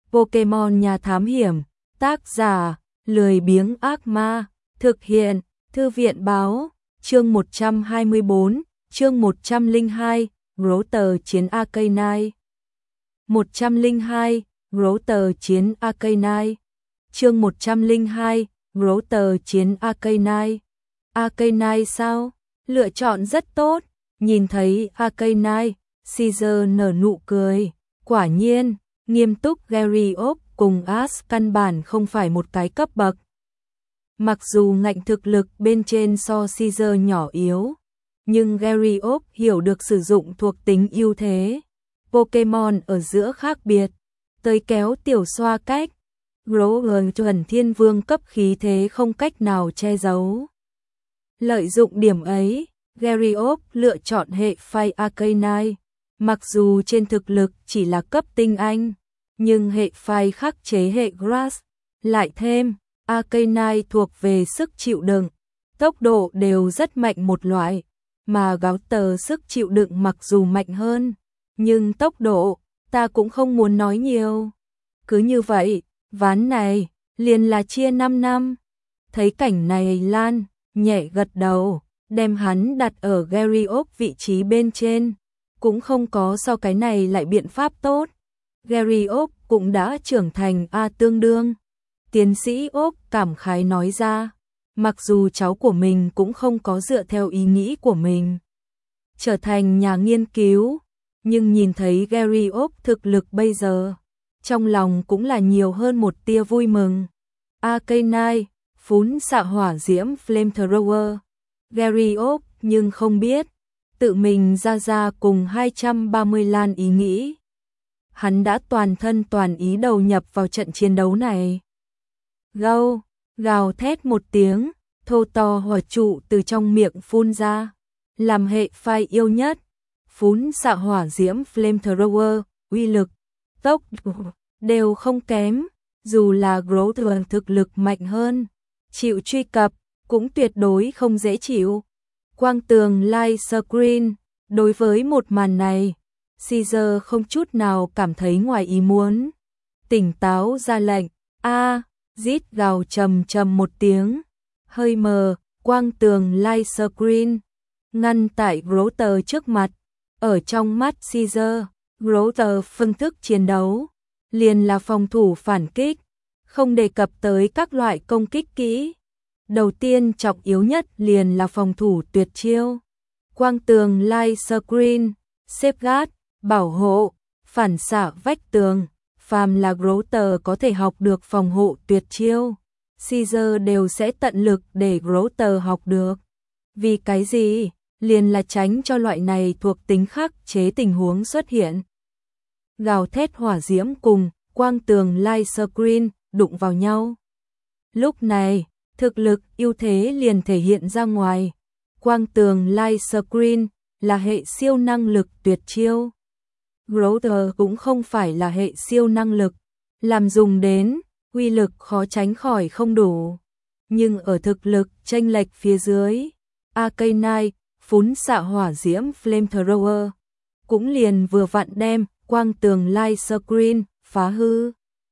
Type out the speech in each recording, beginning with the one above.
Pokemon Nhà Thám Hiểm, tác giả, Lười Biếng Ác Ma, thực hiện, Thư viện Báo, chương 124, chương 102, Router chiến Arcanine. 102, Router chiến Arcanine. Chương 102, Router chiến Arcanine. Arcanine sao? Lựa chọn rất tốt. Nhìn thấy Arcanine, Caesar nở nụ cười. Quả nhiên, nghiêm túc Gyarados cùng Ash căn bản không phải một cái cấp bậc. Mặc dù ngạnh thực lực bên trên so Caesar nhỏ yếu, nhưng Gyarados hiểu được sử dụng thuộc tính ưu thế. Pokemon ở giữa khác biệt, tới kéo tiểu xoa cách. Grogan chuẩn thiên vương cấp khí thế không cách nào che giấu. Lợi dụng điểm ấy, Gyarados lựa chọn hệ phái Arcanine. Mặc dù trên thực lực chỉ là cấp tinh anh, nhưng hệ phái khắc chế hệ Grass, lại thêm Arcanine thuộc về sức chịu đựng, tốc độ đều rất mạnh một loại, mà Gouter sức chịu đựng mặc dù mạnh hơn, nhưng tốc độ ta cũng không muốn nói nhiều. Cứ như vậy, ván này liền là chia 5 năm. Thấy cảnh này Lan nhẹ gật đầu, đem hắn đặt ở Gyarados vị trí bên trên. Cũng không có so cái này lại biện pháp tốt. Gyarados cũng đã trưởng thành tương đương. Tiến sĩ Ốc cảm khái nói ra, mặc dù cháu của mình cũng không có dựa theo ý nghĩ của mình trở thành nhà nghiên cứu, nhưng nhìn thấy Gyarados thực lực bây giờ, trong lòng cũng là nhiều hơn một tia vui mừng. Arcanine, phún xạ hỏa diễm Flamethrower. Gyarados nhưng không biết, tự mình ra cùng 230 lan ý nghĩ. Hắn đã toàn thân toàn ý đầu nhập vào trận chiến đấu này. Gào thét một tiếng, thô to hỏa trụ từ trong miệng phun ra, làm hệ phái yêu nhất. Phún xạ hỏa diễm Flamethrower, uy lực, tốc đều không kém, dù là Groudon thực lực mạnh hơn, chịu truy cập cũng tuyệt đối không dễ chịu. Quang tường light screen, đối với một màn này, Caesar không chút nào cảm thấy ngoài ý muốn. Tỉnh táo ra lệnh, rít gào trầm một tiếng, hơi mờ, quang tường light screen, ngăn tại Router trước mặt. Ở trong mắt Caesar, Router phương thức chiến đấu, liền là phòng thủ phản kích, không đề cập tới các loại công kích kỹ. Đầu tiên trọng yếu nhất liền là phòng thủ tuyệt chiêu. Quang tường light screen, safeguard, bảo hộ, phản xạ vách tường, phàm là Router có thể học được phòng hộ tuyệt chiêu, Caesar đều sẽ tận lực để Router học được. Vì cái gì? Liền là tránh cho loại này thuộc tính khắc chế tình huống xuất hiện. Gào thét hỏa diễm cùng quang tường light screen đụng vào nhau. Lúc này, thực lực ưu thế liền thể hiện ra ngoài. Quang tường light screen là hệ siêu năng lực tuyệt chiêu. Router cũng không phải là hệ siêu năng lực, làm dùng đến, uy lực khó tránh khỏi không đủ. Nhưng ở thực lực chênh lệch phía dưới, Arcanine, phún xạ hỏa diễm Flamethrower, cũng liền vừa vặn đem quang tường light screen phá hư.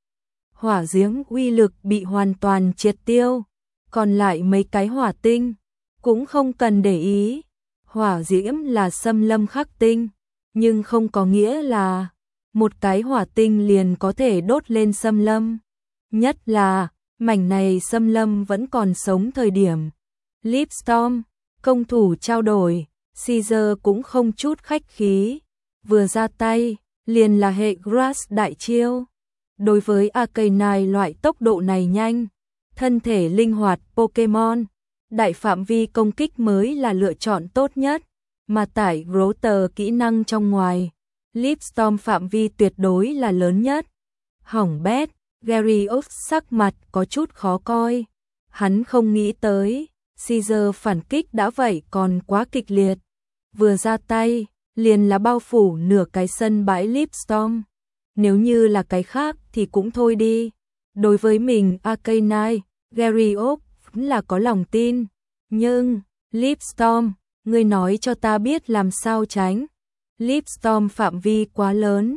Hỏa diễm uy lực bị hoàn toàn triệt tiêu, còn lại mấy cái hỏa tinh cũng không cần để ý. Hỏa diễm là xâm lâm khắc tinh, nhưng không có nghĩa là một cái hỏa tinh liền có thể đốt lên xâm lâm. Nhất là mảnh này xâm lâm vẫn còn sống thời điểm. Leapstorm, công thủ trao đổi, Caesar cũng không chút khách khí, vừa ra tay liền là hệ Grass đại chiêu. Đối với Arcanine loại tốc độ này nhanh, thân thể linh hoạt Pokemon, đại phạm vi công kích mới là lựa chọn tốt nhất, mà tải Router kỹ năng trong ngoài, Leapstorm phạm vi tuyệt đối là lớn nhất. Hỏng bét, Gyarados sắc mặt có chút khó coi, hắn không nghĩ tới Caesar phản kích đã vậy còn quá kịch liệt, vừa ra tay liền là bao phủ nửa cái sân bãi Leapstorm. Nếu như là cái khác thì cũng thôi đi. Đối với mình Arcanine, Gyarados là có lòng tin, nhưng Leapstorm, ngươi nói cho ta biết làm sao tránh. Leapstorm phạm vi quá lớn,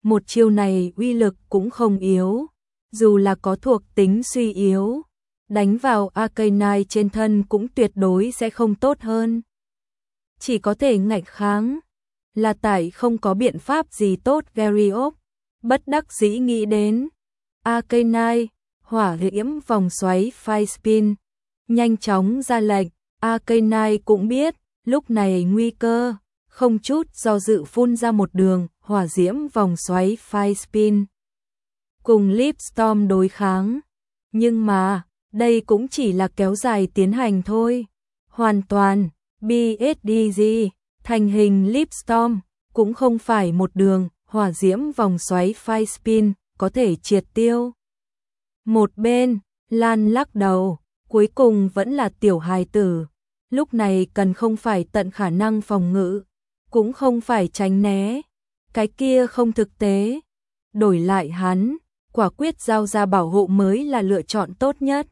Một chiêu này uy lực cũng không yếu, dù là có thuộc tính suy yếu, đánh vào Arcanine trên thân cũng tuyệt đối sẽ không tốt hơn. Chỉ có thể ngạnh kháng, là tại không có biện pháp gì tốt. Garriok bất đắc dĩ nghĩ đến Arcanine, hỏa diễm vòng xoáy Fire Spin, nhanh chóng ra lệnh. Arcanine cũng biết, lúc này nguy cơ, không chút do dự phun ra một đường hỏa diễm vòng xoáy Fire Spin. Cùng Leaf Storm đối kháng, nhưng mà, đây cũng chỉ là kéo dài tiến hành thôi. Hoàn toàn, BSDG, thành hình Leaf Storm, cũng không phải một đường hỏa diễm vòng xoáy Fire Spin có thể triệt tiêu. Một bên, Lan lắc đầu, cuối cùng vẫn là tiểu hài tử. Lúc này cần không phải tận khả năng phòng ngự, cũng không phải tránh né. Cái kia không thực tế. Đổi lại hắn, quả quyết giao ra bảo hộ mới là lựa chọn tốt nhất.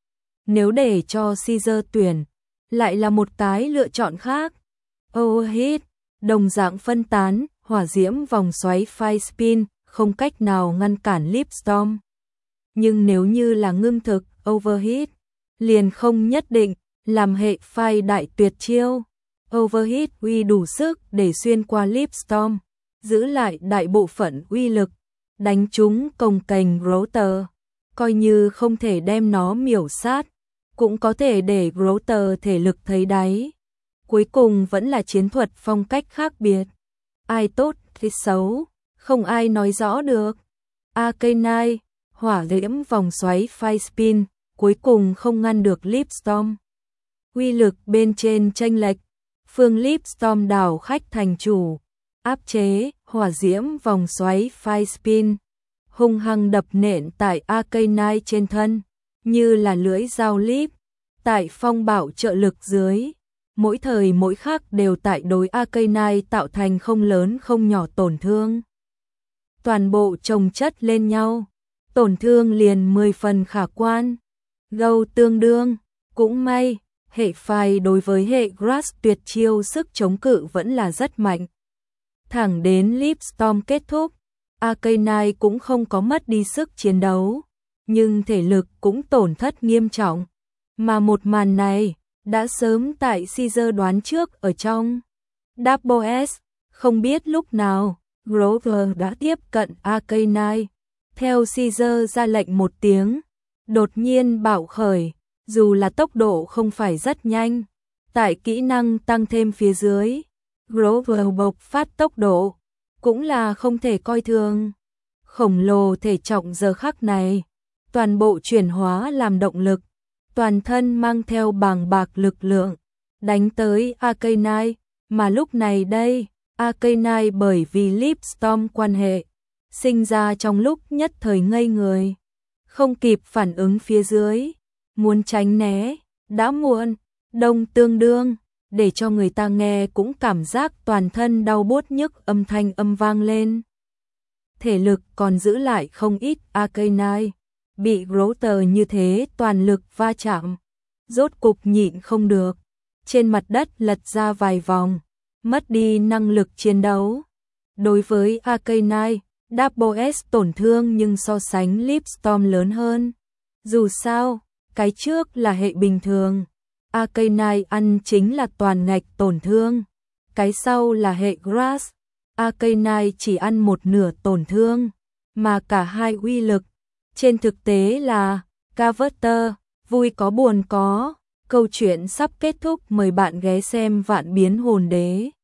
Nếu để cho Caesar tuyển, lại là một cái lựa chọn khác. Overheat, đồng dạng phân tán, hỏa diễm vòng xoáy Fire Spin, không cách nào ngăn cản Leaf Storm. Nhưng nếu như là ngưng thực, Overheat, liền không nhất định, làm hệ phai đại tuyệt chiêu. Overheat uy đủ sức để xuyên qua Leaf Storm, giữ lại đại bộ phận uy lực, đánh trúng cồng kềnh Grotter. Coi như không thể đem nó miểu sát, cũng có thể để Grotter thể lực thấy đáy. Cuối cùng vẫn là chiến thuật phong cách khác biệt. Ai tốt thì xấu, không ai nói rõ được. Arcanine, hỏa diễm vòng xoáy Fire Spin, cuối cùng không ngăn được Leaf Storm. Uy lực bên trên chênh lệch, phương Leaf Storm đảo khách thành chủ, áp chế hỏa diễm vòng xoáy Fire Spin, hung hăng đập nện tại Arcanine trên thân, như là lưỡi dao Leaf, tại phong bạo trợ lực dưới, mỗi thời mỗi khắc đều tại đối Arcanine tạo thành không lớn không nhỏ tổn thương. Toàn bộ chồng chất lên nhau, tổn thương liền 10 phần khả quan. Gâu tương đương, cũng may, hệ phai đối với hệ Grass tuyệt chiêu sức chống cự vẫn là rất mạnh. Thẳng đến Leaf Storm kết thúc, Arcanine cũng không có mất đi sức chiến đấu, nhưng thể lực cũng tổn thất nghiêm trọng. Mà một màn này, đã sớm tại Caesar đoán trước ở trong. Double S, không biết lúc nào, Grover đã tiếp cận Arcanine. Theo Caesar ra lệnh một tiếng, đột nhiên bạo khởi, dù là tốc độ không phải rất nhanh, tại kỹ năng tăng thêm phía dưới, Grover bộc phát tốc độ, cũng là không thể coi thường. Khổng lồ thể trọng giờ khắc này, toàn bộ chuyển hóa làm động lực, toàn thân mang theo bàng bạc lực lượng, đánh tới Arcanine, mà lúc này đây, Arcanine bởi vì Leaf Storm quan hệ, sinh ra trong lúc nhất thời ngây người, không kịp phản ứng phía dưới, muốn tránh né, đã muộn. Đông tương đương, để cho người ta nghe cũng cảm giác toàn thân đau buốt nhức, âm thanh âm vang lên. Thể lực còn giữ lại không ít. Arcanine bị Grotter như thế toàn lực va chạm, rốt cục nhịn không được, trên mặt đất lật ra vài vòng, mất đi năng lực chiến đấu. Đối với Arcanine, Double S tổn thương nhưng so sánh Leaf Storm lớn hơn. Dù sao, cái trước là hệ bình thường, Arcanine ăn chính là toàn ngạch tổn thương. Cái sau là hệ Grass, Arcanine chỉ ăn một nửa tổn thương, mà cả hai uy lực. Trên thực tế là, Carver, vui có buồn có, câu chuyện sắp kết thúc, mời bạn ghé xem Vạn Biến Hồn Đế.